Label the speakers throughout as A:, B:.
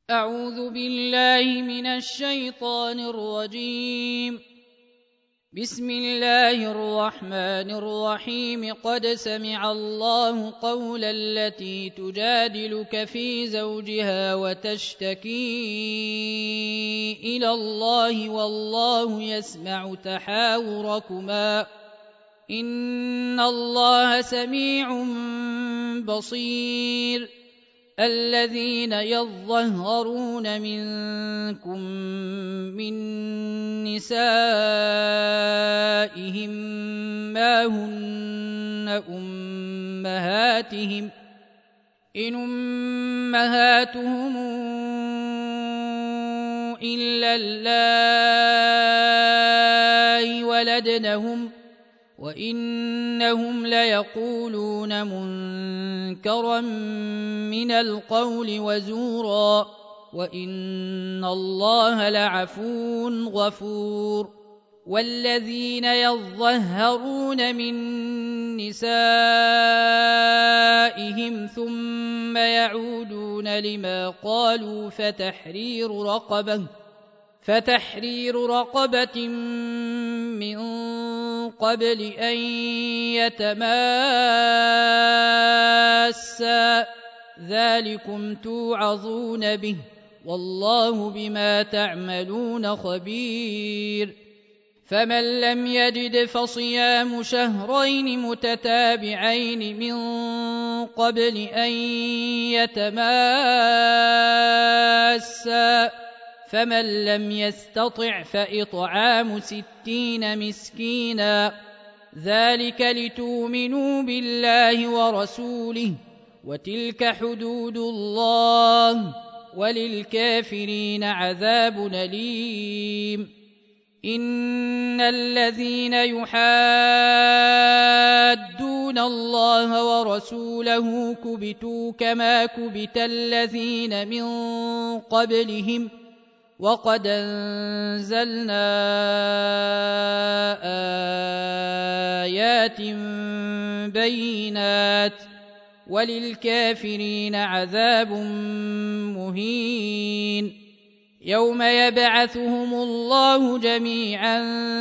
A: أعوذ بالله من الشيطان الرجيم. بسم الله الرحمن الرحيم. قد سمع الله قول التي تجادلك في زوجها وتشتكي إلى الله والله يسمع تحاوركما إن الله سميع بصير. الذين يظهرون منكم من نسائهم ما هن أمهاتهم إن أمهاتهم إلا اللائي ولدنهم وإنهم ليقولون منكرا من القول وزورا وإن الله لعفو غفور. والذين يظهرون من نسائهم ثم يعودون لما قالوا فتحرير رقبة من قبل أن يتماسا ذلكم توعظون به والله بما تعملون خبير. فمن لم يجد فصيام شهرين متتابعين من قبل أن يتماسا فمن لم يستطع فإطعام 60 مسكينا ذلك لتؤمنوا بالله ورسوله وتلك حدود الله وللكافرين عذاب أليم. إن الذين يحادون الله ورسوله كبتوا كما كبت الذين من قبلهم وقد أنزلنا آيات بينات وللكافرين عذاب مهين. يوم يبعثهم الله جميعا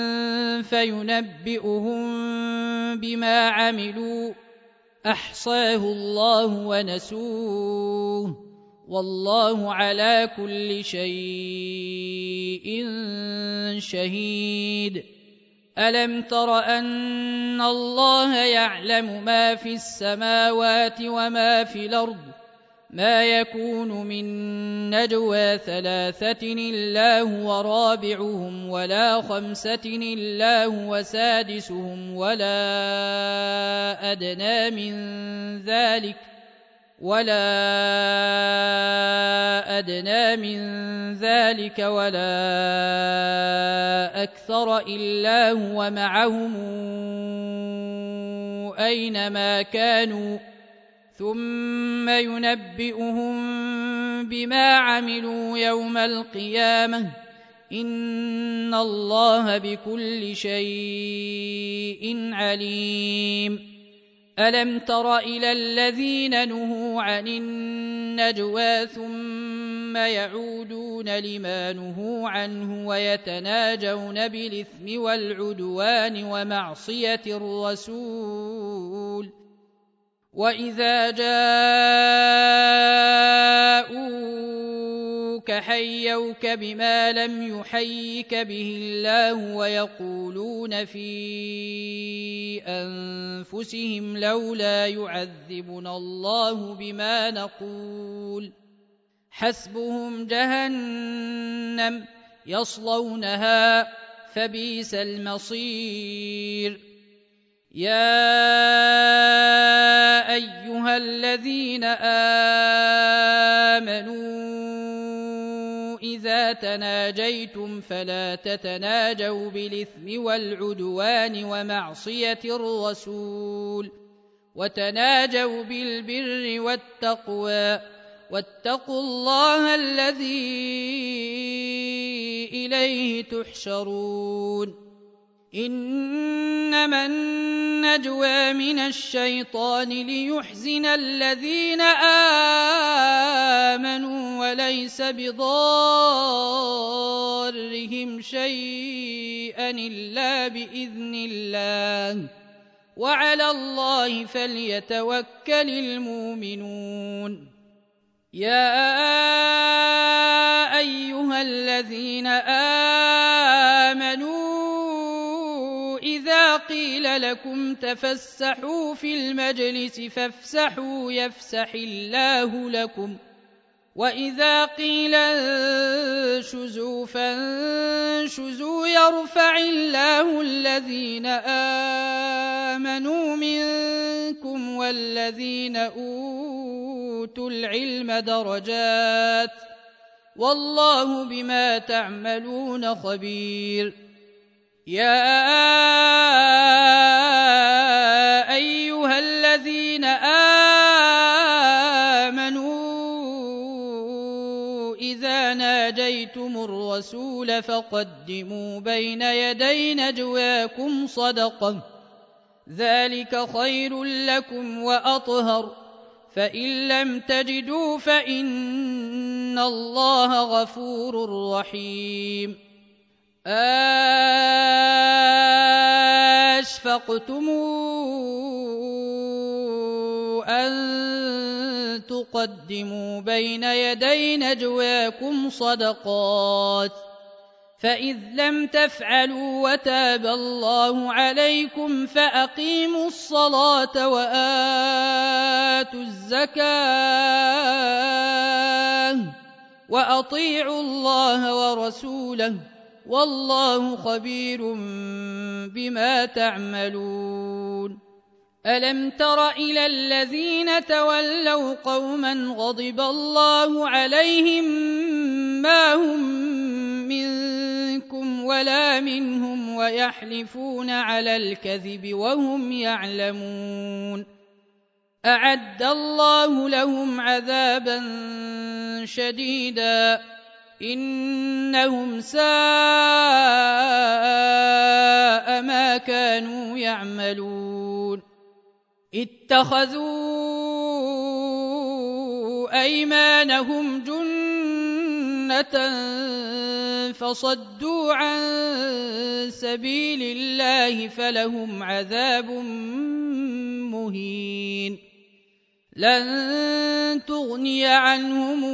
A: فينبئهم بما عملوا أحصاه الله ونسوه والله على كل شيء شهيد. ألم تر أن الله يعلم ما في السماوات وما في الأرض ما يكون من نجوى 3 إلا هو رابعهم ولا 5 إلا هو سادسهم ولا أدنى من ذلك ولا أكثر إلا هو معهم أينما كانوا ثم ينبئهم بما عملوا يوم القيامة إن الله بكل شيء عليم. ألم تر إلى الذين نهوا عن النجوى ثم يعودون لما نهوا عنه ويتناجون بالإثم والعدوان ومعصية الرسول وإذا جاءوك حيوك بما لم يحيك به الله ويقولون في أنفسهم لولا يعذبنا الله بما نقول حسبهم جهنم يصلونها فبئس المصير. يا أيها الذين آمنوا إذا تناجيتم فلا تتناجوا بالإثم والعدوان ومعصية الرسول وتناجوا بالبر والتقوى واتقوا الله الذي إليه تحشرون. إنما النجوى من الشيطان ليحزن الذين آمنوا وليس بضارهم شيئا إلا بإذن الله وعلى الله فليتوكل المؤمنون. يا أيها الذين آمنوا إذا قيل لكم تفسحوا في المجلس فافسحوا يفسح الله لكم وإذا قيل انشزوا فانشزوا يرفع الله الذين آمنوا منكم والذين أوتوا العلم درجات والله بما تعملون خبير. يا أيها الذين آمنوا إذا ناجيتم الرسول فقدموا بين يدي نجواكم صدقة ذلك خير لكم وأطهر فإن لم تجدوا فإن الله غفور رحيم. أشفقتم أن تقدموا بين يدي نجواكم صدقات فإذ لم تفعلوا وتاب الله عليكم فأقيموا الصلاة وآتوا الزكاة وأطيعوا الله ورسوله والله خبير بما تعملون. ألم تر إلى الذين تولوا قوما غضب الله عليهم ما هم منكم ولا منهم ويحلفون على الكذب وهم يعلمون أعد الله لهم عذابا شديدا إنهم ساء ما كانوا يعملون. اتخذوا أيمانهم جنة فصدوا عن سبيل الله فلهم عذاب مهين. لن تغني عنهم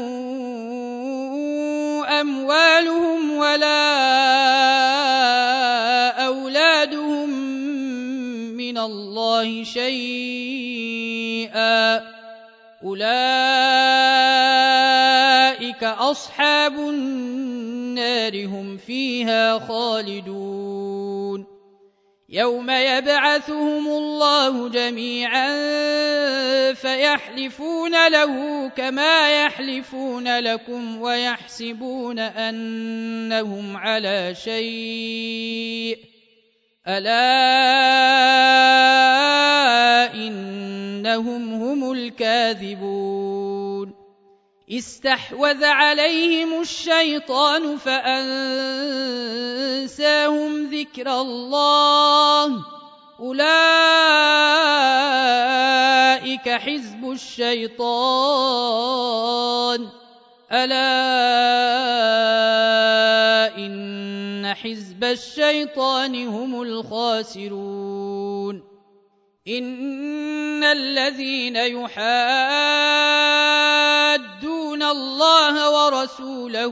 A: أموالهم ولا أولادهم من الله شيئا أولئك أصحاب النار هم فيها خالدون. يوم يبعثهم الله جميعا فيحلفون له كما يحلفون لكم ويحسبون أنهم على شيء ألا إنهم هم الكاذبون. استحوذ عليهم الشيطان فأنساهم ذكر الله أولئك حزب الشيطان ألا إن حزب الشيطان هم الخاسرون. إن الذين يحادون الله ورسوله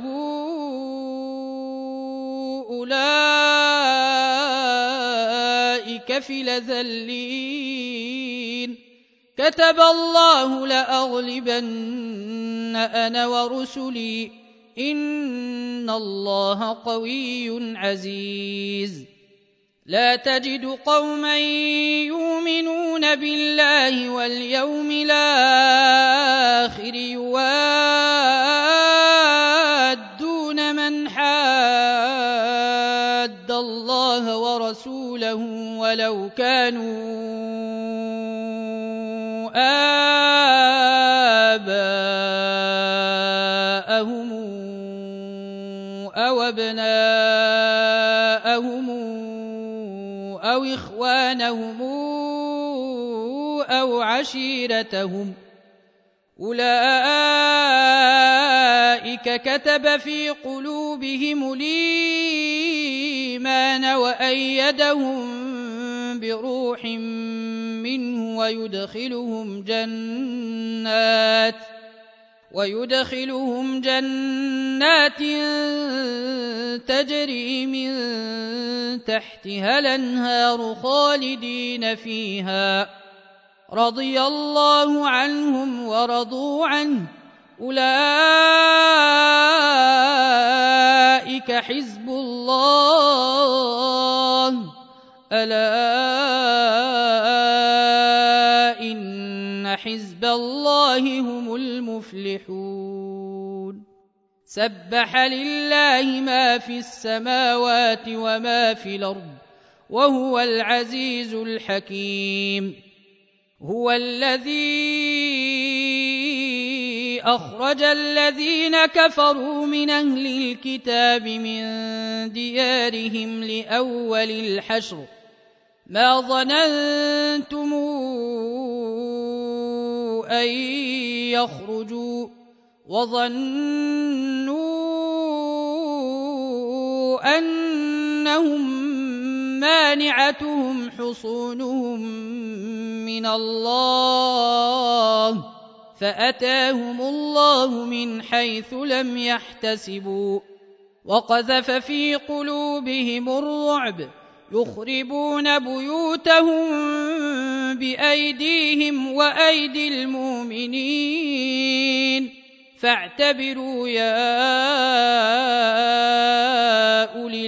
A: أولئك في الأذلين كتب الله لأغلبن أنا ورسلي إن الله قوي عزيز. لا تجد قوما يؤمنون بالله واليوم الآخر يوادون من حاد الله ورسوله ولو كانوا آباءهم أو أبناءهم أو إخوانهم أو عشيرتهم أولئك كتب في قلوبهم الإيمان وأيدهم بروح منه ويدخلهم جنات تجري من تحتها الأنهار خالدين فيها رضي الله عنهم ورضوا عنه أولئك حزب الله ألا إن حزب الله هم المفلحون سبح لله ما في السماوات وما في الأرض وهو العزيز الحكيم هو الذي أخرج الذين كفروا من أهل الكتاب من ديارهم لأول الحشر ما ظننتم أن يخرجوا وظنوا أنهم مانعتهم حصونهم من الله فأتاهم الله من حيث لم يحتسبوا وقذف في قلوبهم الرعب يخربون بيوتهم بأيديهم وأيدي المؤمنين فاعتبروا يا أولي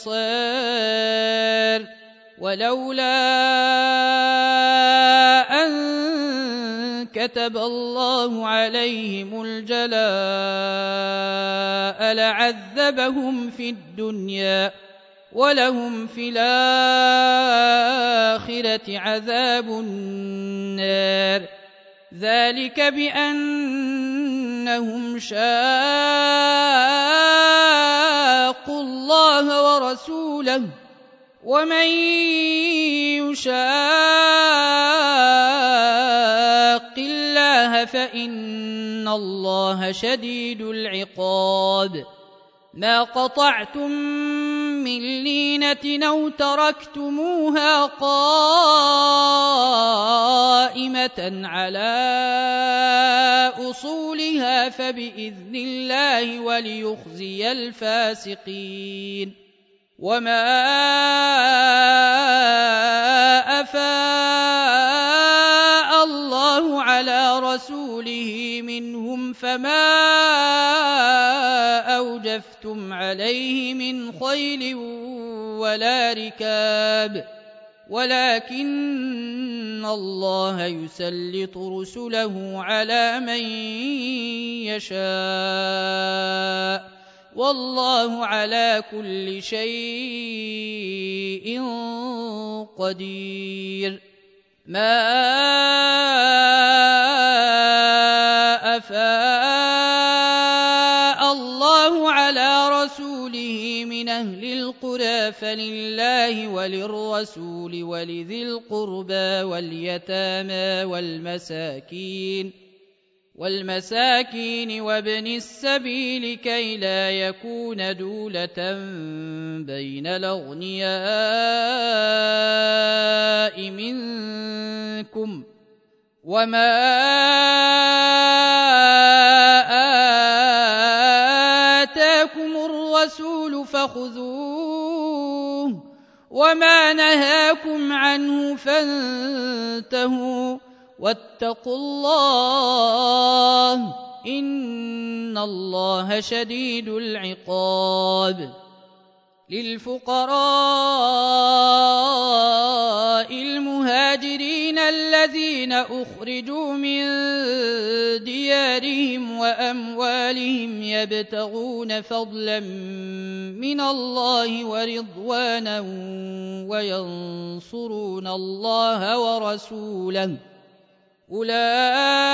A: الأبصار ولولا أن كتب الله عليهم الجلاء لعذبهم في الدنيا ولهم في الآخرة عذاب النار ذلك بأنهم شاقوا الله ورسوله ومن يشاق الله فإن الله شديد العقاب ما قطعتم من لينة أو تركتموها قائمة على أصولها فبإذن الله وليخزي الفاسقين وما أفاء الله على رسوله منهم فما أوجفتم عليه من خيل ولا ركاب ولكن الله يسلط رسله على من يشاء والله على كل شيء قدير ما أفاء الله على رسوله من أهل القرى فلله وللرسول ولذي القربى واليتامى والمساكين وابن السبيل كي لا يكون دولة بين الأغنياء منكم وما آتاكم الرسول فخذوه وما نهاكم عنه فانتهوا واتقوا الله إن الله شديد العقاب للفقراء المهاجرين الذين أخرجوا من ديارهم وأموالهم يبتغون فضلا من الله ورضوانا وينصرون الله ورسوله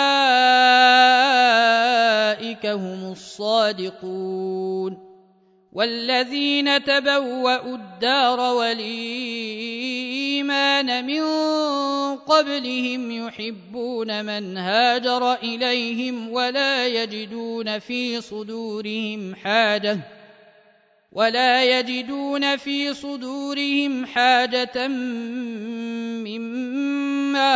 A: أولئك هم الصادقون والذين تبوأوا الدار والإيمان من قبلهم يحبون من هاجر إليهم ولا يجدون في صدورهم حاجة مما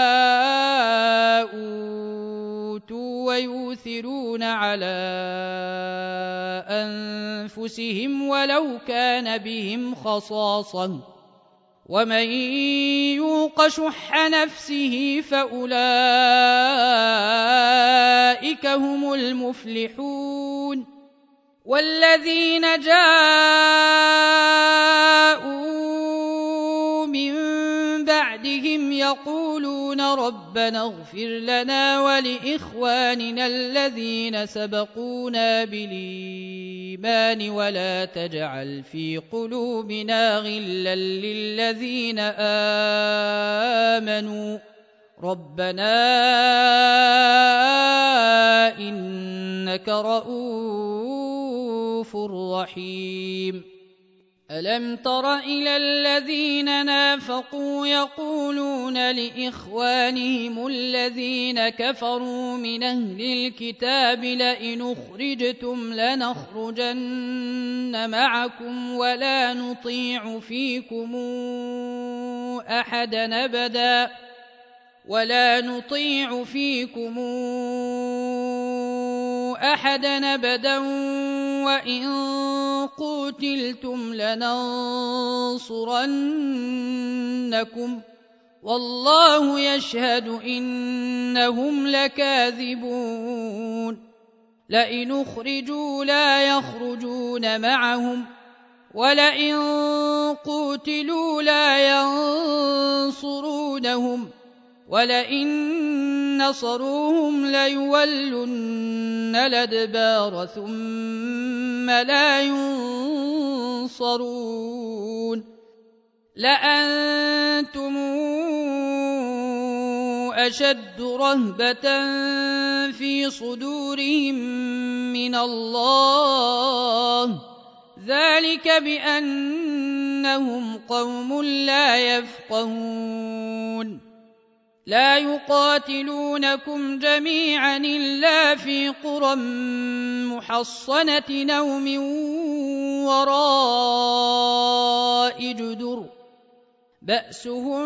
A: أوتوا ويؤثرون على أنفسهم ولو كان بهم خصاصة ومن يوق شح نفسه فأولئك هم المفلحون والذين جاءوا من بعدهم يقولون ربنا اغفر لنا ولإخواننا الذين سبقونا بالإيمان ولا تجعل في قلوبنا غلا للذين آمنوا ربنا إنك رؤوف رحيم ألم تر إلى الذين نافقوا يقولون لإخوانهم الذين كفروا من أهل الكتاب لئن أخرجتم لنخرجن معكم ولا نطيع فيكم أحدا أبدا وإن قتلتم لننصرنكم والله يشهد إنهم لكاذبون لئن أخرجوا لا يخرجون معهم ولئن قتلوا لا ينصرونهم ولئن نصروهم ليولن الأدبار ثم لا ينصرون لأنتم أشد رهبة في صدورهم من الله ذلك بأنهم قوم لا يفقهون لا يقاتلونكم جميعا إلا في قرى محصنة أو من وراء جدر بأسهم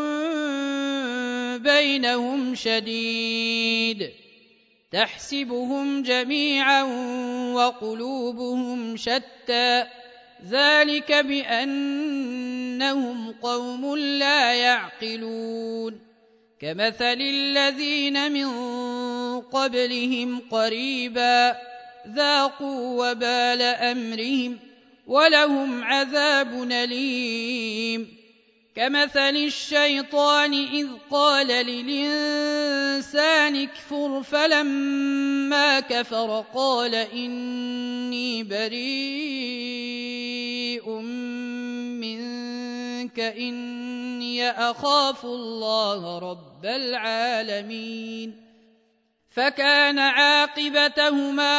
A: بينهم شديد تحسبهم جميعا وقلوبهم شتى ذلك بأنهم قوم لا يعقلون كمثل الذين من قبلهم قريبا ذاقوا وبال أمرهم ولهم عذاب أليم كمثل الشيطان إذ قال للإنسان اكفر فلما كفر قال إني بريء منك إني أخاف الله رب العالمين فكان عاقبتهما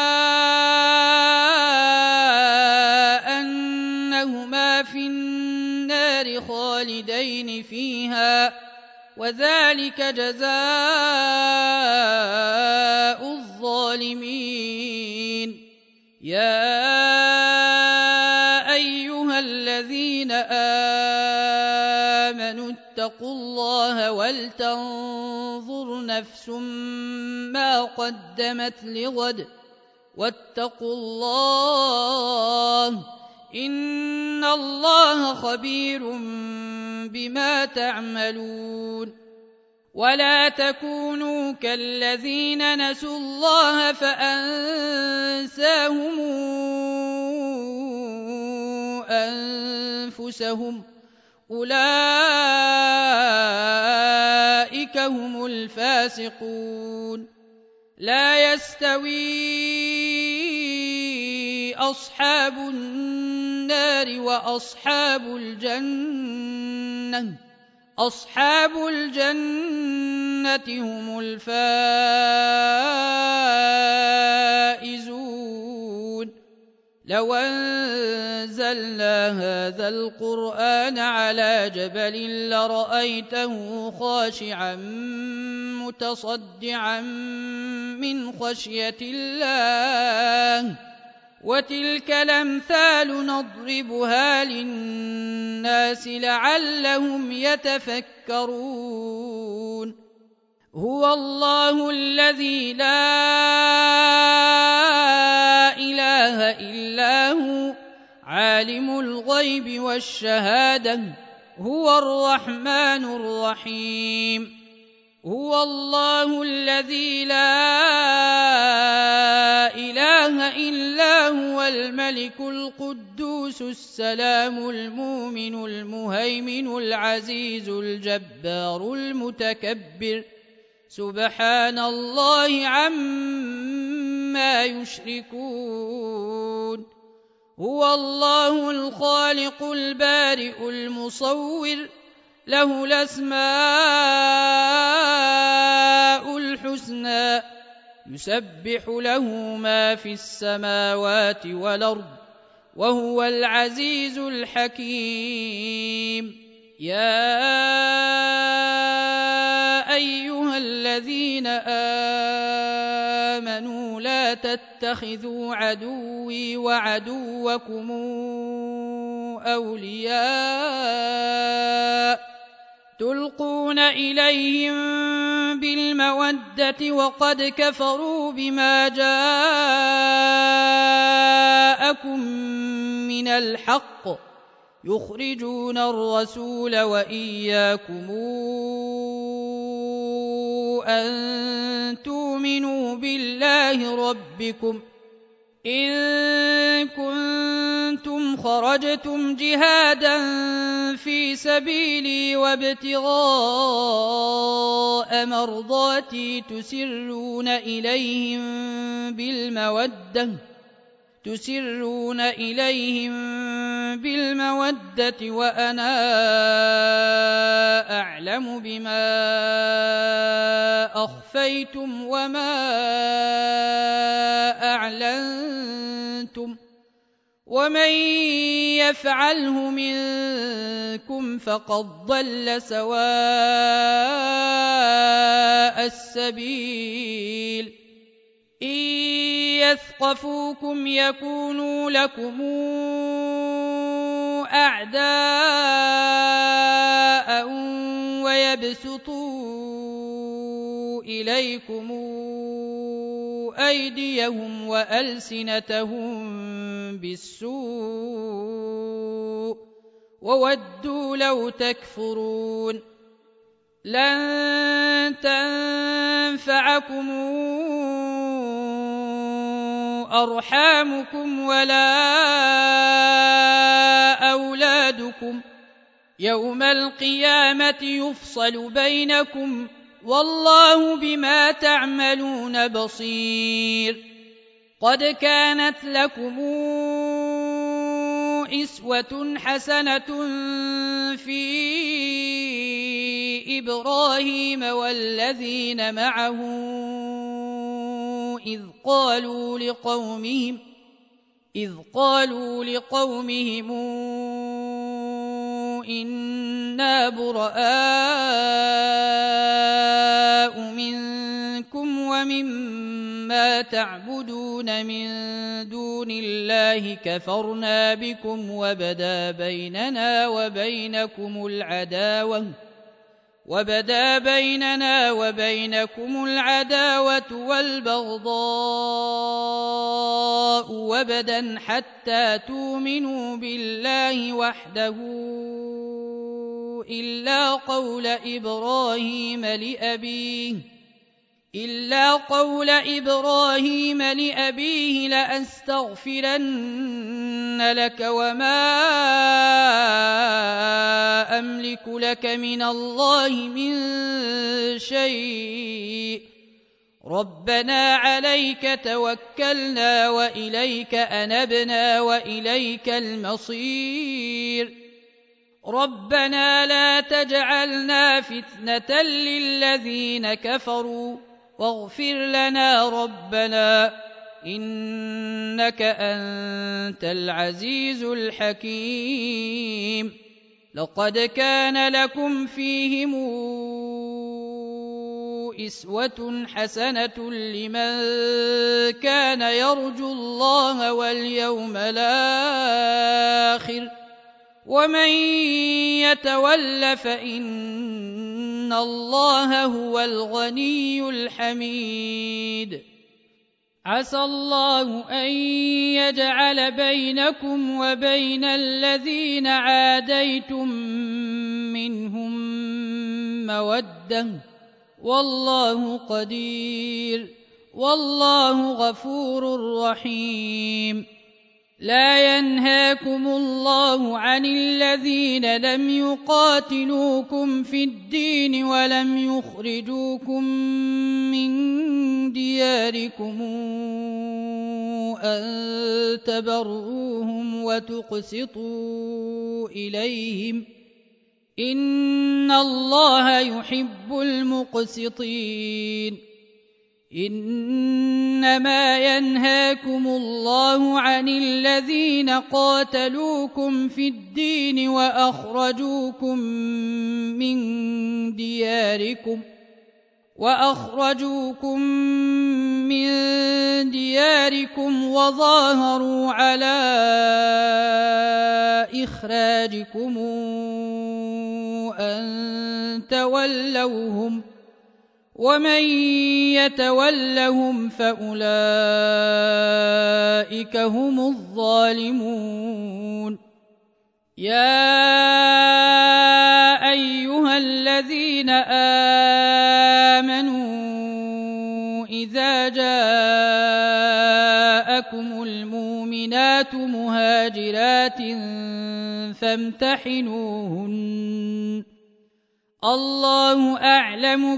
A: أنهما في النار خالدين فيها وذلك جزاء الظالمين يا أيها الذين آمنوا اتقوا الله ولتنظر نفس ما قدمت لغد واتقوا الله إن الله خبير بما تعملون ولا تكونوا كالذين نسوا الله فأنساهم أنفسهم أولئك هم الفاسقون لا يستوي أصحاب النار وأصحاب الجنة هم الفائزون لو أنزلنا هذا القرآن على جبل لرأيته خاشعا متصدعا من خشية الله وتلك الأمثال نضربها للناس لعلهم يتفكرون هو الله الذي لا إله إلا هو عالم الغيب والشهادة هو الرحمن الرحيم هو الله الذي لا إله إلا هو الملك القدوس السلام المؤمن المهيمن العزيز الجبار المتكبر سبحان الله عما يشركون هو الله الخالق البارئ المصور له الأسماء الحسنى يسبح له ما في السماوات والأرض وهو العزيز الحكيم يا أيها الذين آمنوا لا تتخذوا عدوي وعدوكم أولياء تلقون إليهم بالمودة وقد كفروا بما جاءكم من الحق يخرجون الرسول وإياكم أن تؤمنوا بالله ربكم إن كنتم خرجتم جهادا في سبيلي وابتغاء مرضاتي تسرون إليهم بالمودة وأنا أعلم بما أخفيتم وما أعلنتم ومن يفعله منكم فقد ضل سواء السبيل إن يثقفوكم يكونوا لكم أعداء ويبسطوا إليكم أيديهم وألسنتهم بالسوء وودوا لو تكفرون لن تنفعكم أرحامكم ولا أولادكم يوم القيامة يفصل بينكم والله بما تعملون بصير قد كانت لكم أسوة حسنة في إبراهيم والذين معه إذ قالوا لقومهم إنا براء منكم ومما تعبدون من دون الله كفرنا بكم وبدا بيننا وبينكم العداوة والبغضاء وبدا حتى تؤمنوا بالله وحده إلا قول إبراهيم لأبيه لأستغفرن لك وما أملك لك من الله من شيء ربنا عليك توكلنا وإليك أنبنا وإليك المصير ربنا لا تجعلنا فتنة للذين كفروا واغفر لنا ربنا إنك أنت العزيز الحكيم. لقد كان لكم فيهم أسوة حسنة لمن كان يرجو الله واليوم الآخر ومن يتول فإن الله هو الغني الحميد. عسى الله أن يجعل بينكم وبين الذين عاديتم منهم مودة والله قدير والله غفور رحيم. لا ينهاكم الله عن الذين لم يقاتلوكم في الدين ولم يخرجوكم من دياركم أن تبروهم وتقسطوا إليهم إن الله يحب المقسطين. إنما ينهاكم الله عن الذين قاتلوكم في الدين وأخرجوكم من دياركم وظاهروا على إخراجكم أن تولوهم ومن يتولهم فأولئك هم الظالمون. يا أيها الذين آمنوا إذا جاءكم المؤمنات مهاجرات فامتحنوهن الله أعلم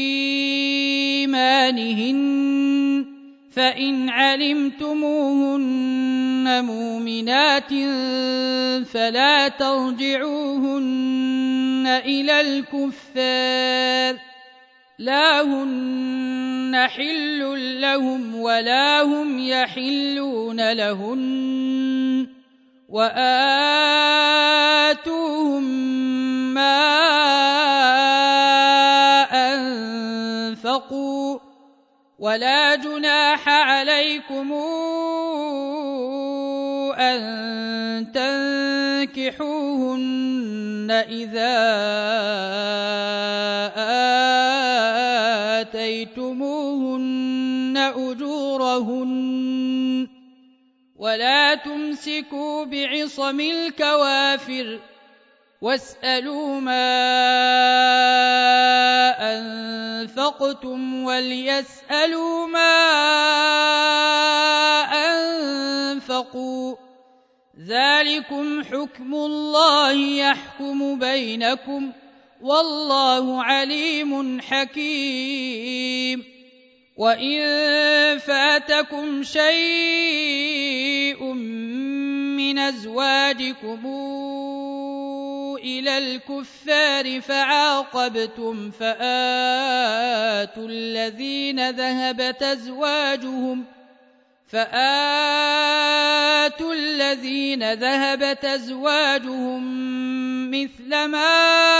A: بإيمانهن فإن علمتموهن مؤمنات فلا ترجعوهن إلى الكفار لا هن حل لهم ولا هم يحلون لهن وآتوهم ما أنفقوا ولا جناح عليكم أن تنكحوهن إذا آتيتموهن أجورهن ولا تمسكوا بعصم الكوافر واسألوا ما أنفقتم وليسألوا ما أنفقوا ذلكم حكم الله يحكم بينكم والله عليم حكيم. وإن فاتكم شيء من أزواجكم إلى الكفار فعاقبتم فآتوا الذين ذهبت أزواجهم مثل ما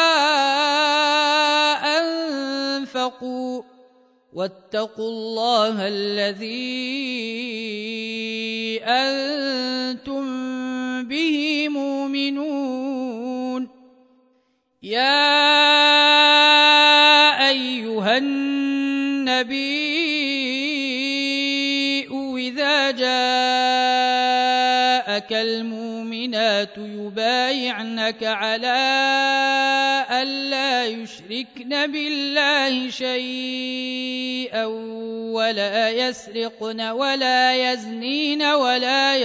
A: أنفقوا واتقوا الله الذي أنتم به مؤمنون. يا أيها النبي إذا جاءك المؤمنات يبايعنك على ألا يشركن بالله شيئا ولا يسرقن ولا يزنين ولا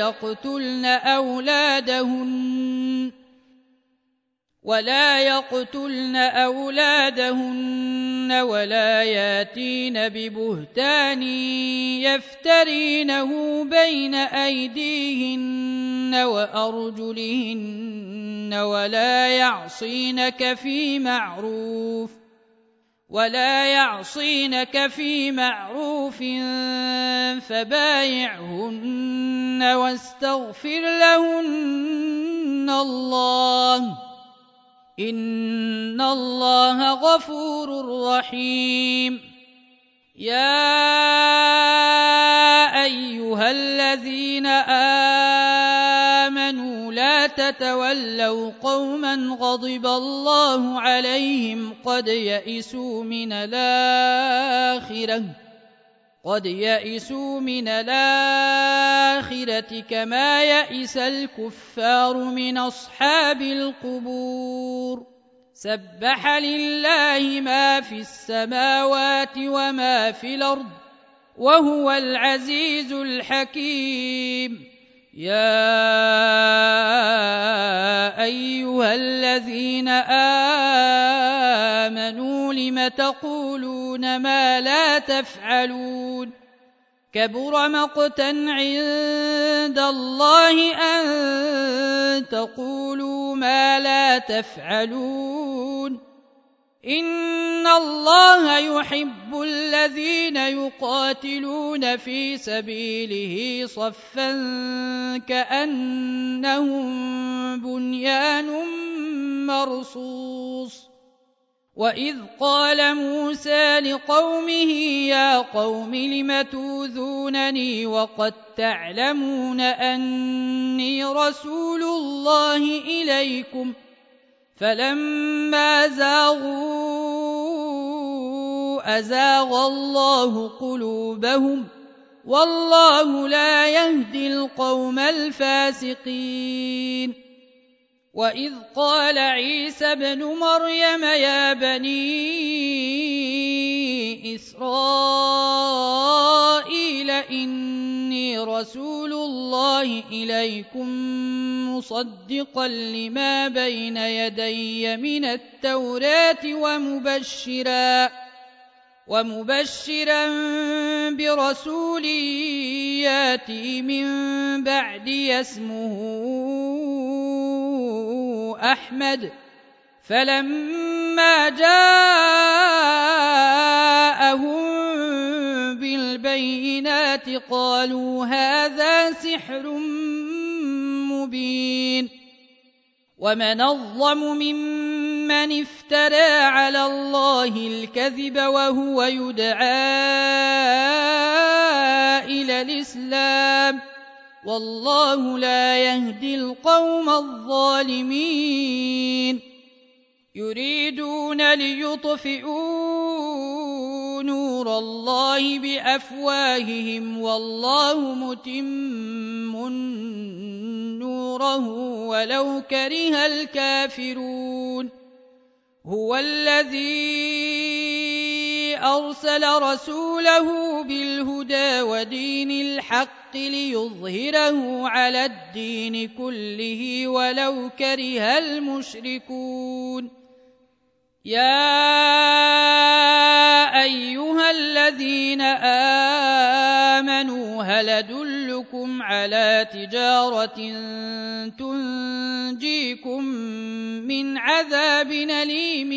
A: يقتلن أولادهن ولا ياتين ببهتان يفترينه بين أيديهن وأرجلهن ولا يعصينك في معروف ولا يعصينك في معروف فبايعهن واستغفر لهن الله إن الله غفور رحيم. يا أيها الذين آمنوا لا تتولوا قوما غضب الله عليهم قد يئسوا من الآخرة كما يئس الكفار من أصحاب القبور. سبح لله ما في السماوات وما في الأرض وهو العزيز الحكيم. يا أيها الذين آمنوا لم تقولون ما لا تفعلون كبر مقتا عند الله أن تقولوا ما لا تفعلون. إن الله يحب الذين يقاتلون في سبيله صفا كأنهم بنيان مرصوص. وإذ قال موسى لقومه يا قوم لم توذونني وقد تعلمون أني رسول الله إليكم فلما زاغوا أزاغ الله قلوبهم والله لا يهدي القوم الفاسقين. وإذ قال عيسى ابن مريم يا بني إسرائيل إني رسول الله إليكم مصدقا لما بين يدي من التوراة ومبشرا برسول ياتي من بعدي اسمه أحمد. فلما جاءهم بالبينات قالوا هذا سحر مبين. ومن أظلم ممن افترى على الله الكذب وهو يدعى إلى الإسلام والله لا يهدي القوم الظالمين. يريدون ليطفئوا نور الله بأفواههم والله متم نوره ولو كره الكافرون. هو الذي أرسل رسوله بالهدى ودين الحق ليظهره على الدين كله ولو كره المشركون. يا أيها الذين آمنوا هل أدلكم على تجارة تنجيكم من عذاب أليم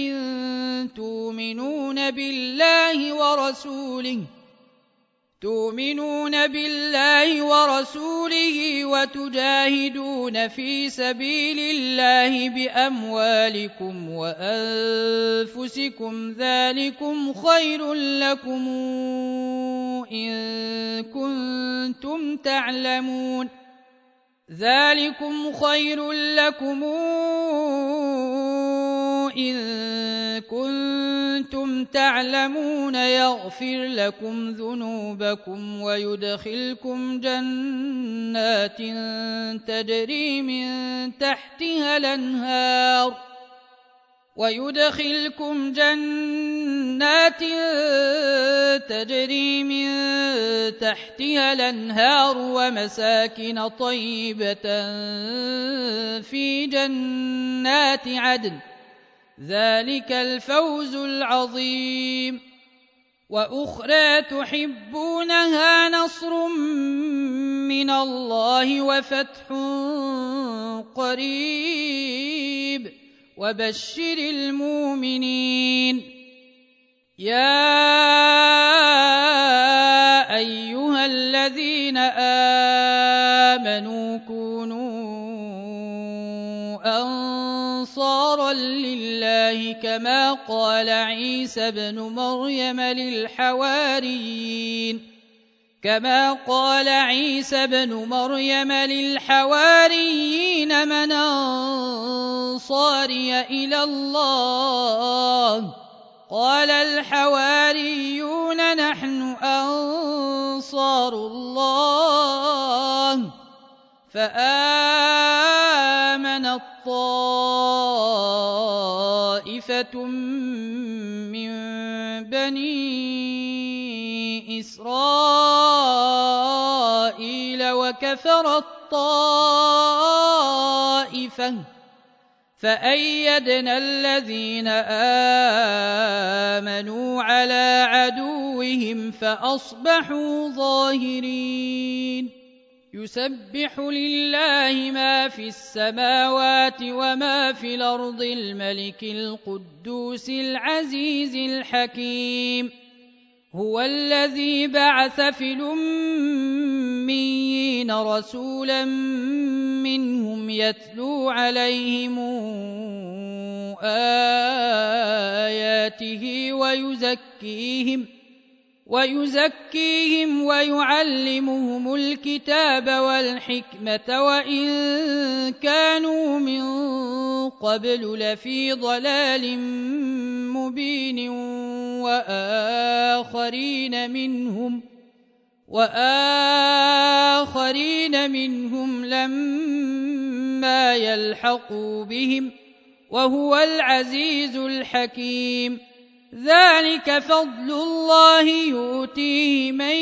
A: تؤمنون بالله ورسوله وتجاهدون في سبيل الله بأموالكم وأنفسكم ذلكم خير لكم إن كنتم تعلمون. يغفر لكم ذنوبكم ويدخلكم جنات تجري من تحتها الأنهار ومساكن طيبة في جنات عدن ذلك الفوز العظيم. وأخرى تحبونها نصر من الله وفتح قريب وبشر المؤمنين. يا أيها الذين آمنوا كونوا أنصارا لله كما قال عيسى بن مريم للحواريين من أنصاري إلى الله قال الحواريون نحن أنصار الله فآمنت طائفة من بني إسرائيل وكفرت طائفة فأيدنا الذين آمنوا على عدوهم فأصبحوا ظاهرين يسبح لله ما في السماوات وما في الأرض الملك القدوس العزيز الحكيم هو الذي بعث في الأميين رسولا منهم يتلو عليهم آياته ويزكيهم ويعلمهم الكتاب والحكمة وإن كانوا من قبل لفي ضلال مبين وآخرين منهم لما يلحقوا بهم وهو العزيز الحكيم ذلك فضل الله يؤتيه من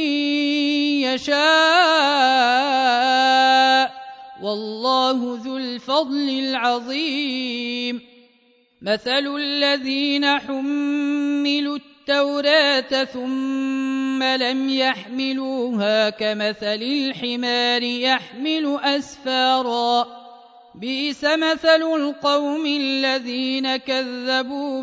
A: يشاء والله ذو الفضل العظيم مثل الذين حملوا التوراة ثم لم يحملوها كمثل الحمار يحمل أسفارا بئس مثل القوم الذين كذبوا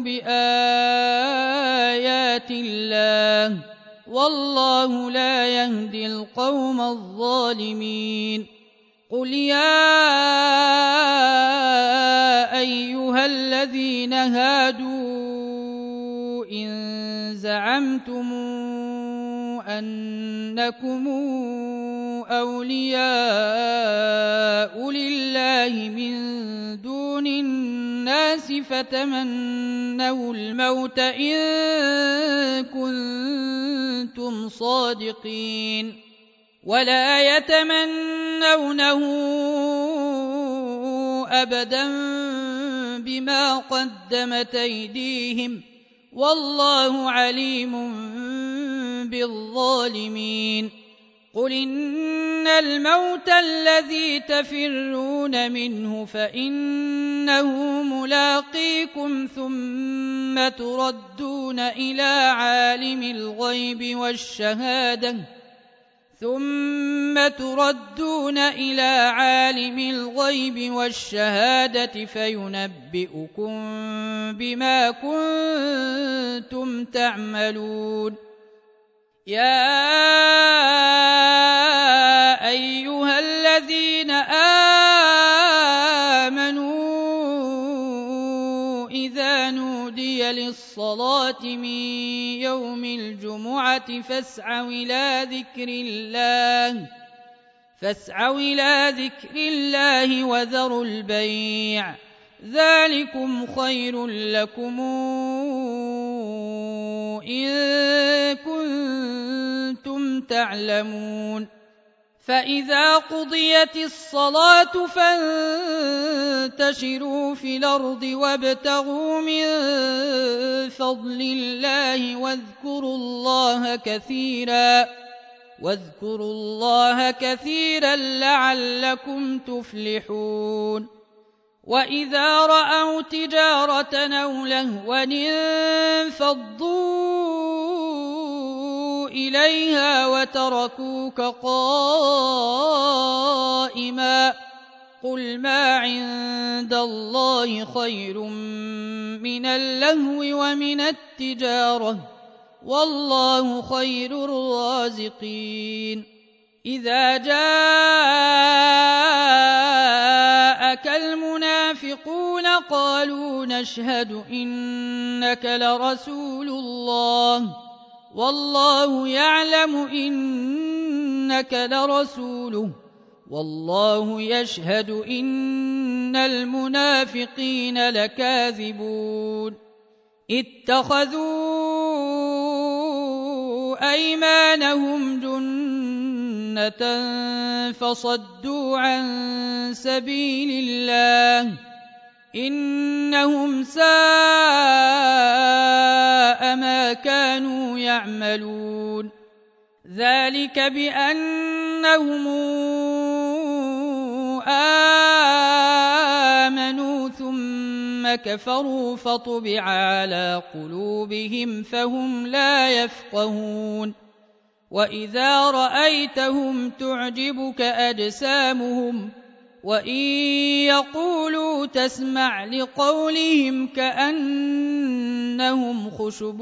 A: بآيات الله والله لا يهدي القوم الظالمين قل يا أيها الذين هادوا إن زعمتم أنكم أولياء لله من دون الناس فتمنوا الموت إن كنتم صادقين ولا يتمنونه أبدا بما قدمت أيديهم والله عليم بالظالمين قل إن الموت الذي تفرون منه فإنه ملاقيكم ثم تردون إلى عالم الغيب والشهادة فينبئكم بما كنتم تعملون يا أيها الذين آمنوا إذا نودي للصلاة من يوم الجمعة فاسعوا إلى ذكر الله وذروا البيع ذلكم خير لكم إن كنتم تعلمون فإذا قضيت الصلاة فانتشروا في الأرض وابتغوا من فضل الله واذكروا الله كثيرا لعلكم تفلحون وإذا رأوا تجارة أو لهوا انفضوا إليها وتركوك قائما قل ما عند الله خير من اللهو ومن التجارة والله خير الرازقين إذا جاءك المنافقون قالوا نشهد إنك لرسول الله والله يعلم إنك لرسوله والله يشهد إن المنافقين لكاذبون اتخذوا أيمانهم جنة فصدوا عن سبيل الله إنهم ساء ما كانوا يعملون ذلك بأنهم آمنوا ثم كفروا فطبع على قلوبهم فهم لا يفقهون وإذا رأيتهم تعجبك أجسامهم وإن يقولوا تسمع لقولهم كأنهم خشب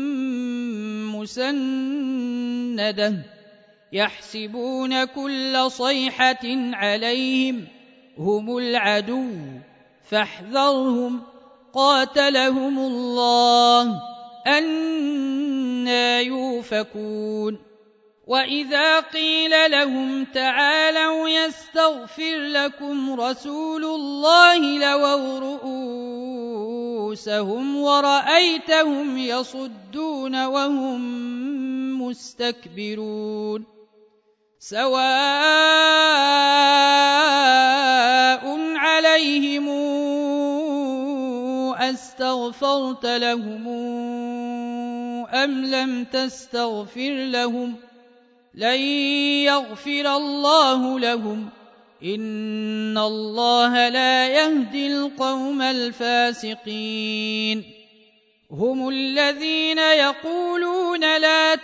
A: مسندة يحسبون كل صيحة عليهم هم العدو فاحذرهم قاتلهم الله أنى يؤفكون وإذا قيل لهم تعالوا يستغفر لكم رسول الله لووا رؤوسهم ورأيتهم يصدون وهم مستكبرون سواء عليهم أستغفرت لهم أم لم تستغفر لهم لن يغفر الله لهم إن الله لا يهدي القوم الفاسقين هم الذين يقولون لا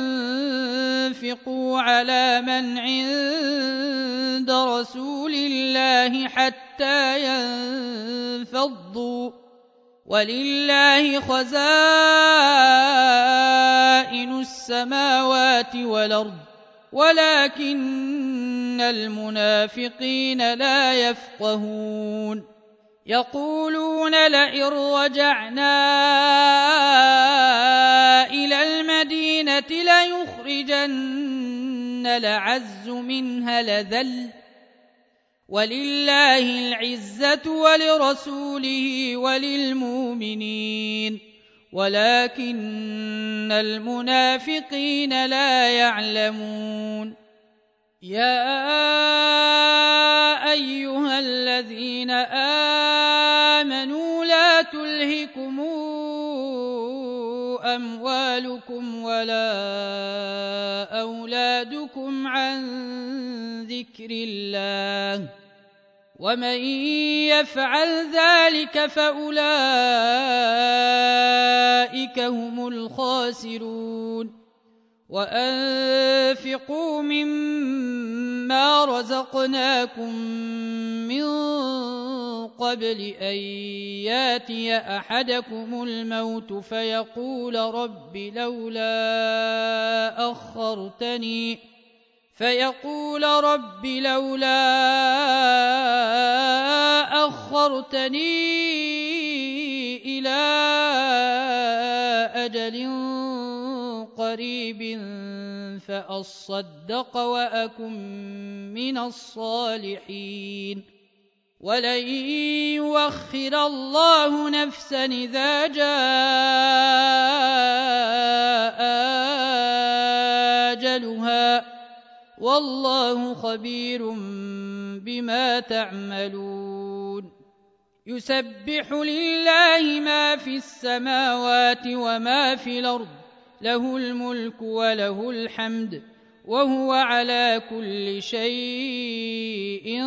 A: تنفقوا على من عند رسول الله حتى ينفضوا ولله خزائن السماوات والأرض ولكن المنافقين لا يفقهون يقولون لئن رجعنا إلى المدينة ليخرجن الأعز منها الأذل ولله العزة ولرسوله وللمؤمنين ولكن المنافقين لا يعلمون يا أيها الذين آمنوا لا تلهكم أموالكم ولا أولادكم عن ذكر الله ومن يفعل ذلك فأولئك هم الخاسرون وأنفقوا مما رزقناكم من قبل أن ياتي أحدكم الموت فيقول رب لولا أخرتني إلى أجل قريب فأصدق وأكن من الصالحين ولن يؤخر الله نفسا إذا جاء أجلها والله خبير بما تعملون يسبح لله ما في السماوات وما في الأرض له الملك وله الحمد وهو على كل شيء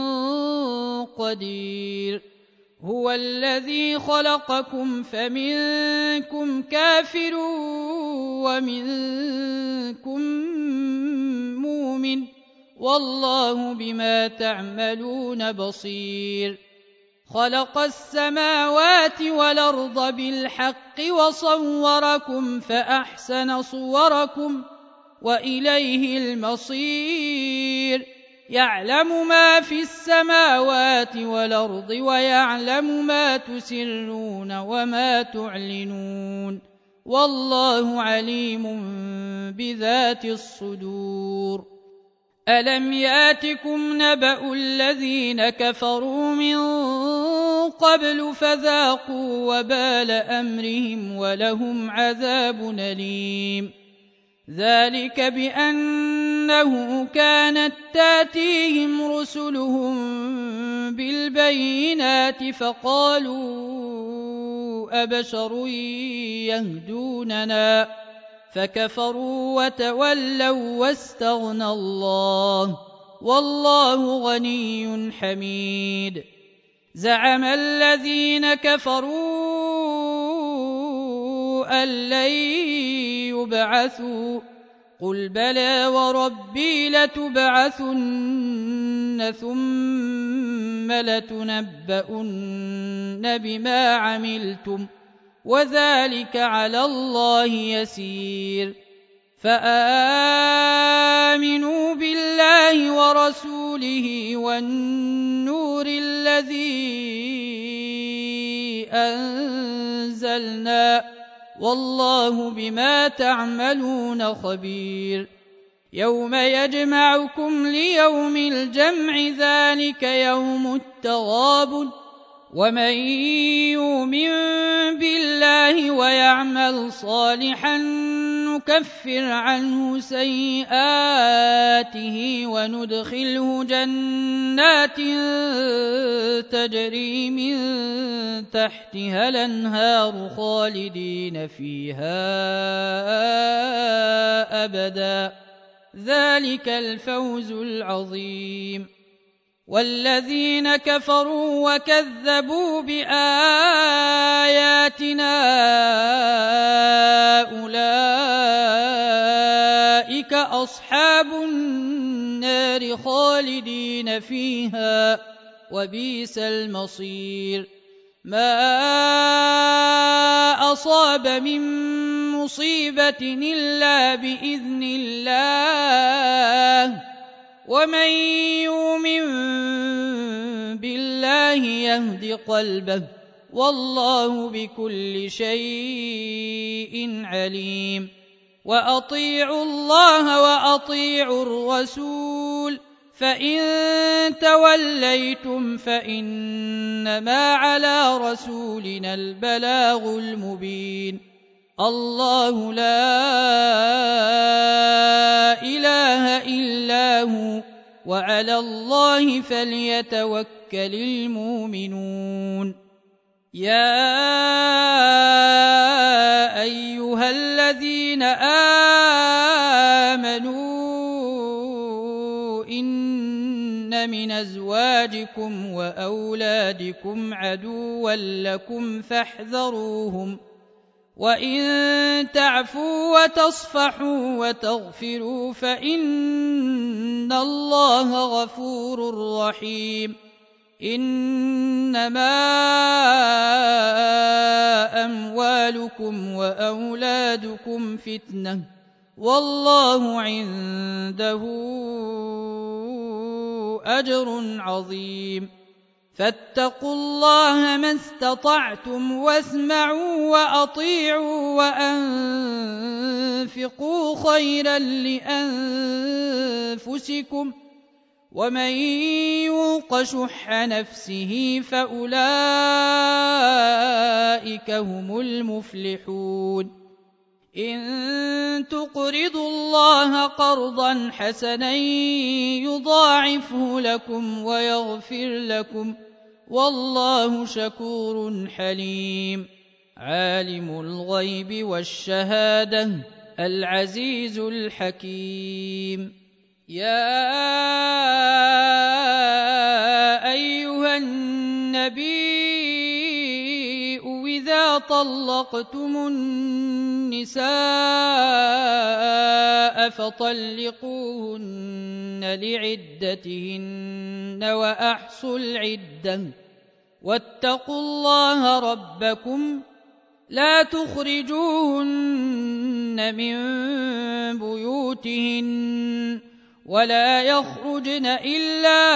A: قدير هو الذي خلقكم فمنكم كافر ومنكم مؤمن والله بما تعملون بصير خلق السماوات والأرض بالحق وصوركم فأحسن صوركم وإليه المصير يعلم ما في السماوات والأرض ويعلم ما تسرون وما تعلنون والله عليم بذات الصدور ألم ياتكم نبأ الذين كفروا من قبل فذاقوا وبال أمرهم ولهم عذاب أليم ذلك بأنه كانت تاتيهم رسلهم بالبينات فقالوا أبشر يهدوننا فكفروا وتولوا واستغنى الله والله غني حميد زعم الذين كفروا أن لن يبعثوا قل بلى وربي لتبعثن ثم لتنبؤن بما عملتم وذلك على الله يسير فآمنوا بالله ورسوله والنور الذي أنزلنا والله بما تعملون خبير يوم يجمعكم ليوم الجمع ذلك يوم التغابن ومن يؤمن بالله ويعمل صالحا نكفر عنه سيئاته وندخله جنات تجري من تحتها الأنهار خالدين فيها أبدا ذلك الفوز العظيم والذين كفروا وكذبوا بآياتنا أولئك أصحاب النار خالدين فيها وبئس المصير ما أصاب من مصيبة إلا بإذن الله ومن يؤمن بالله يهد قلبه والله بكل شيء عليم وأطيعوا الله وأطيعوا الرسول فإن توليتم فإنما على رسولنا البلاغ المبين الله لا إله إلا هو وعلى الله فليتوكل المؤمنون يا أيها الذين آمنوا إن من أزواجكم وأولادكم عدوا لكم فاحذروهم وإن تعفوا وتصفحوا وتغفروا فإن الله غفور رحيم إنما أموالكم وأولادكم فتنة والله عنده أجر عظيم فاتقوا الله ما استطعتم واسمعوا وأطيعوا وأنفقوا خيرا لأنفسكم ومن يوق شح نفسه فأولئك هم المفلحون إن تقرضوا الله قرضا حسنا يضاعفه لكم ويغفر لكم والله شكور حليم عالم الغيب والشهادة العزيز الحكيم يا أيها النبي إذا إذا طلقتم النساء فطلقوهن لعدتهن وأحصوا العدة واتقوا الله ربكم لا تخرجوهن من بيوتهن ولا يخرجن إلا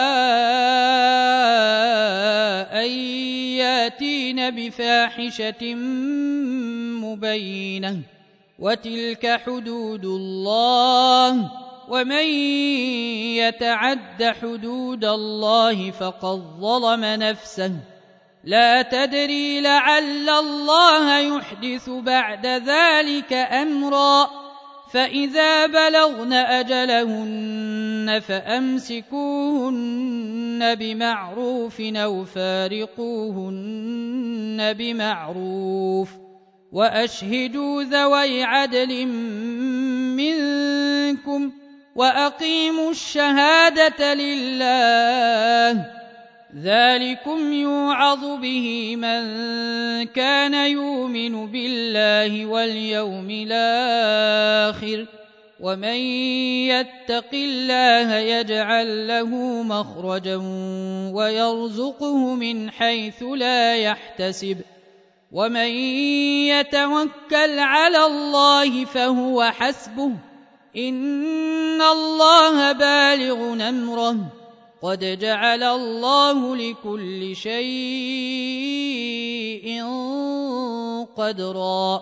A: أن ياتين بفاحشة مبينة وتلك حدود الله ومن يتعد حدود الله فقد ظلم نفسه لا تدري لعل الله يحدث بعد ذلك أمرا فإذا بلغن أجلهن فأمسكوهن بمعروف أو فارقوهن بمعروف وأشهدوا ذوي عدل منكم وأقيموا الشهادة لله ذلكم يوعظ به من كان يؤمن بالله واليوم الآخر ومن يتق الله يجعل له مخرجا ويرزقه من حيث لا يحتسب ومن يتوكل على الله فهو حسبه إن الله بالغ أمره قد جعل الله لكل شيء قدرا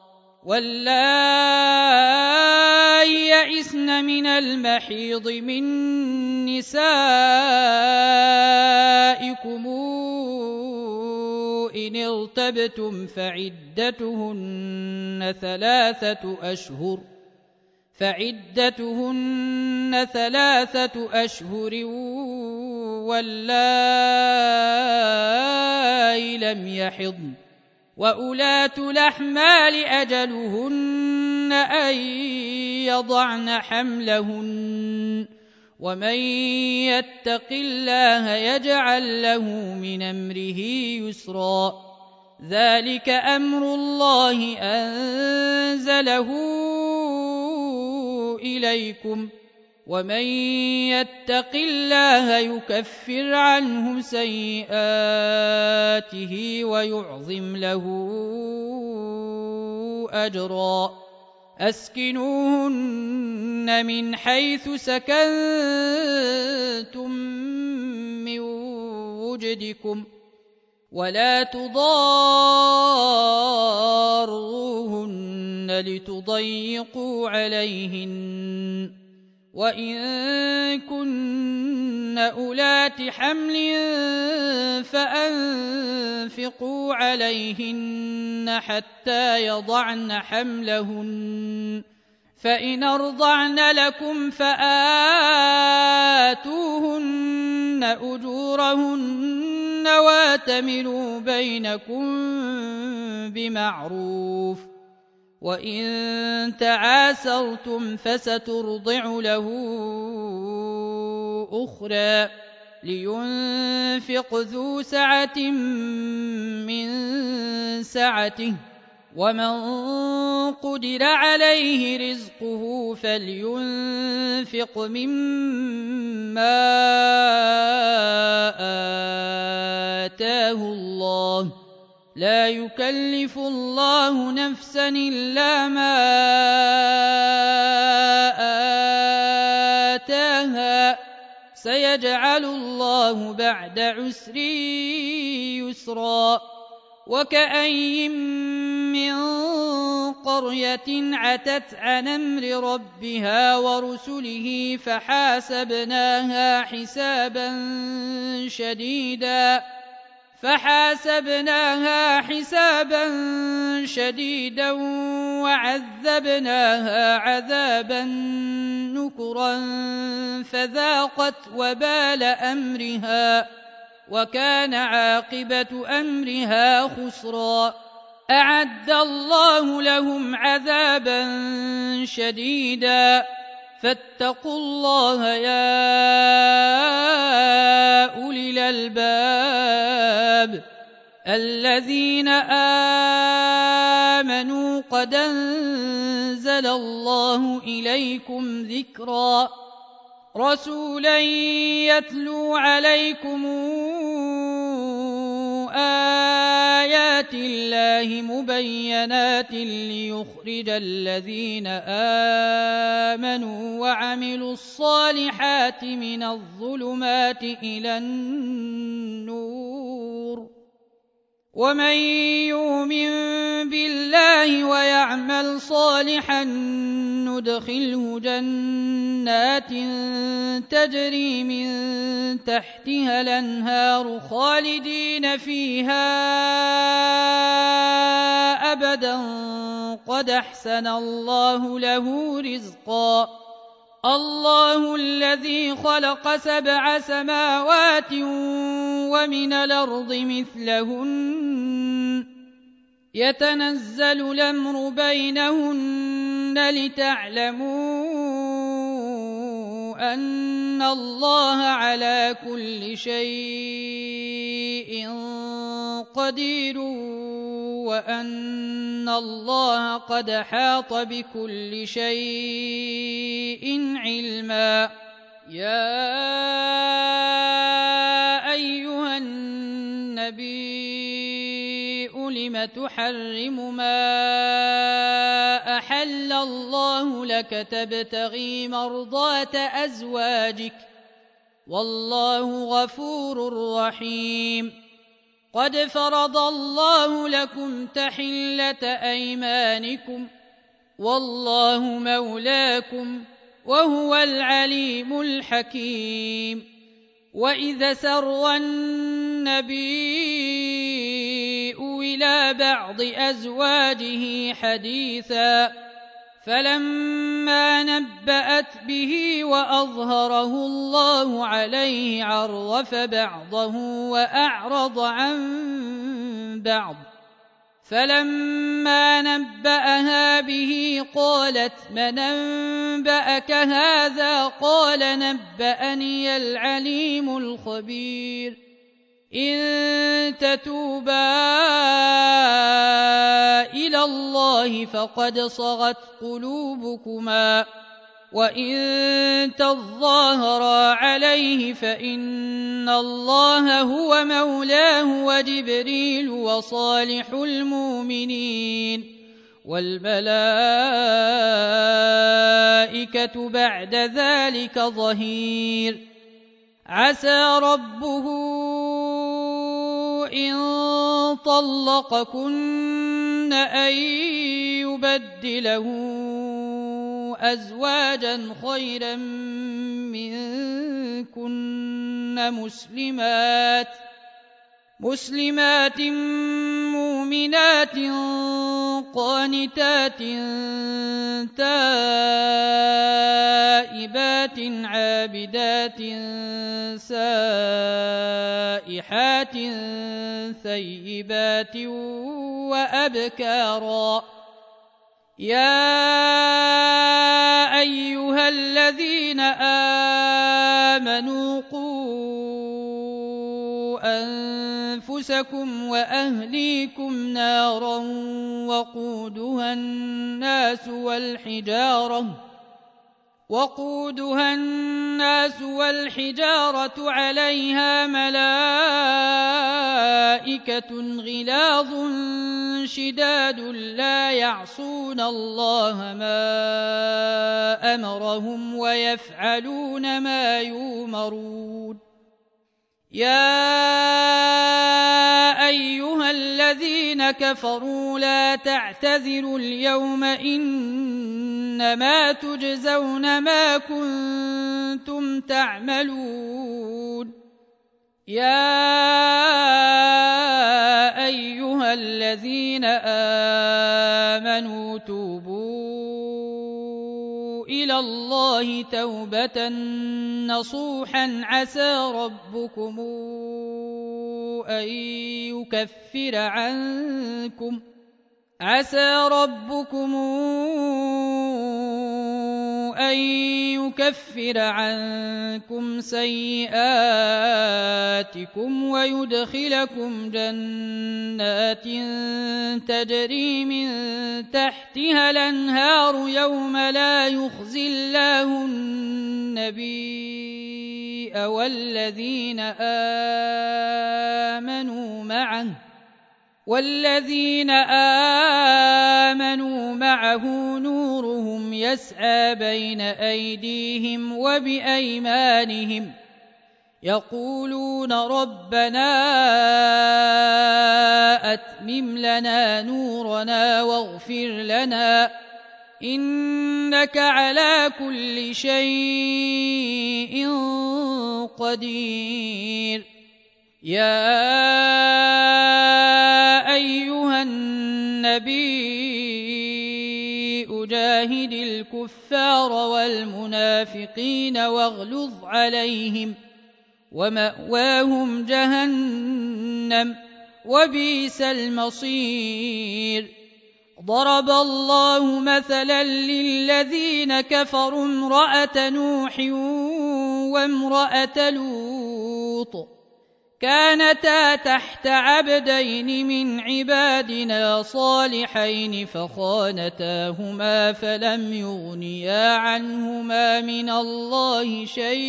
A: واللائي يئسن من المحيض من نسائكم إن ارتبتم فعدتهن ثلاثة أشهر واللائي لم يحضن وأولات الأحمال أجلهن أن يضعن حملهن ومن يتق الله يجعل له من أمره يسرا ذلك أمر الله أنزله إليكم ومن يتق الله يكفر عنه سيئاته ويعظم له أجرا أسكنوهن من حيث سكنتم من وجدكم ولا تضاروهن لتضيقوا عليهن وإن كن أولات حمل فأنفقوا عليهن حتى يضعن حملهن فإن أرضعن لكم فآتوهن أجورهن واتمروا بينكم بمعروف وإن تعاسرتم فسترضع له أخرى لينفق ذو سعة من سعته ومن قدر عليه رزقه فلينفق مما آتاه الله لا يكلف الله نفسا إلا ما آتاها سيجعل الله بعد عسر يسرا وكأين من قرية عتت عن أمر ربها ورسله فحاسبناها حسابا شديدا وعذبناها عذابا نكرا فذاقت وبال أمرها وكان عاقبة أمرها خسرا أعد الله لهم عذابا شديدا فاتقوا الله يا أولي الألباب الذين آمنوا قد أنزل الله إليكم ذكرا رسولا يتلو عليكم آيات الله مبينات ليخرج الذين آمنوا وعملوا الصالحات من الظلمات إلى النور ومن يؤمن بالله ويعمل صالحا ندخله جنات تجري من تحتها الأنهار خالدين فيها أبدا قد أحسن الله له رزقا الله الذي خلق 7 سماوات ومن الأرض مثلهن يتنزل الأمر بينهن لتعلموا أن الله على كل شيء قدير وأن الله قد حاط بكل شيء علما يا أيها النبي لم تحرم ما أحل الله لك تبتغي مرضات أزواجك والله غفور رحيم قد فرض الله لكم تحلة أيمانكم والله مولاكم وهو العليم الحكيم وإذا سر النبي إلى بعض أزواجه حديثا فلما نبأت به وأظهره الله عليه عرف بعضه وأعرض عن بعض فلما نبأها به قالت من أنبأك هذا قال نبأني العليم الخبير إن تتوبا إلى الله فقد صغت قلوبكما وإن تظاهرا عليه فإن الله هو مولاه وجبريل وصالح المؤمنين والملائكة بعد ذلك ظهير عسى ربه إن طلقكن أن يبدله أزواجا خيرا منكن مسلمات مؤمنات قانتات تائبات عابدات سائحات ثيبات وأبكارا يا أيها الذين آمنوا قوا أنفسكم وأهليكم نارا وقودها الناس والحجارة عليها ملائكة غلاظ شداد لا يعصون الله ما أمرهم ويفعلون ما يؤمرون يا أيها الذين كفروا لا تعتذروا اليوم إنما تجزون ما كنتم تعملون يا أيها الذين آمنوا توبوا إلى الله توبة نصوحا عسى ربكم أن يكفر عنكم سيئاتكم ويدخلكم جنات تجري من تحتها الأنهار يوم لا يخزي الله النبي والذين آمنوا معه نورهم يسعى بين أيديهم وبأيمانهم يقولون ربنا أتمم لنا نورنا واغفر لنا إنك على كل شيء قدير. يا أيها النبي جاهد الكفار والمنافقين واغلظ عليهم ومأواهم جهنم وبئس المصير. ضرب الله مثلا للذين كفروا امرأة نوح وامرأة لوط كانتا تحت عبدين من عبادنا صالحين فخانتاهما فلم يغنيا عنهما من الله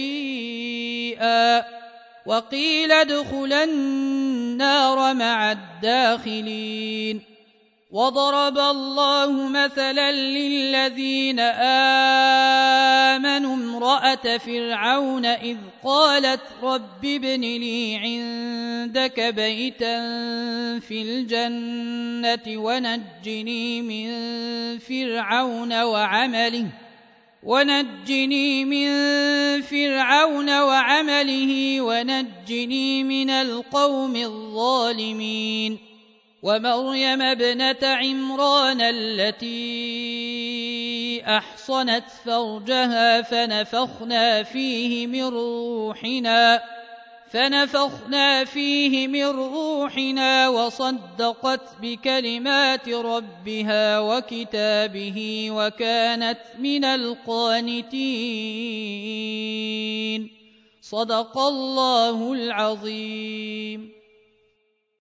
A: شيئا وقيل ادخلا النار مع الداخلين. وضرب الله مثلا للذين آمنوا امرأة فرعون إذ قالت رب ابن لي عندك بيتا في الجنة ونجني من فرعون وعمله ونجني من القوم الظالمين. ومريم ابنة عمران التي أحصنت فرجها فنفخنا فيه من روحنا وصدقت بكلمات ربها وكتابه وكانت من القانتين. صدق الله العظيم.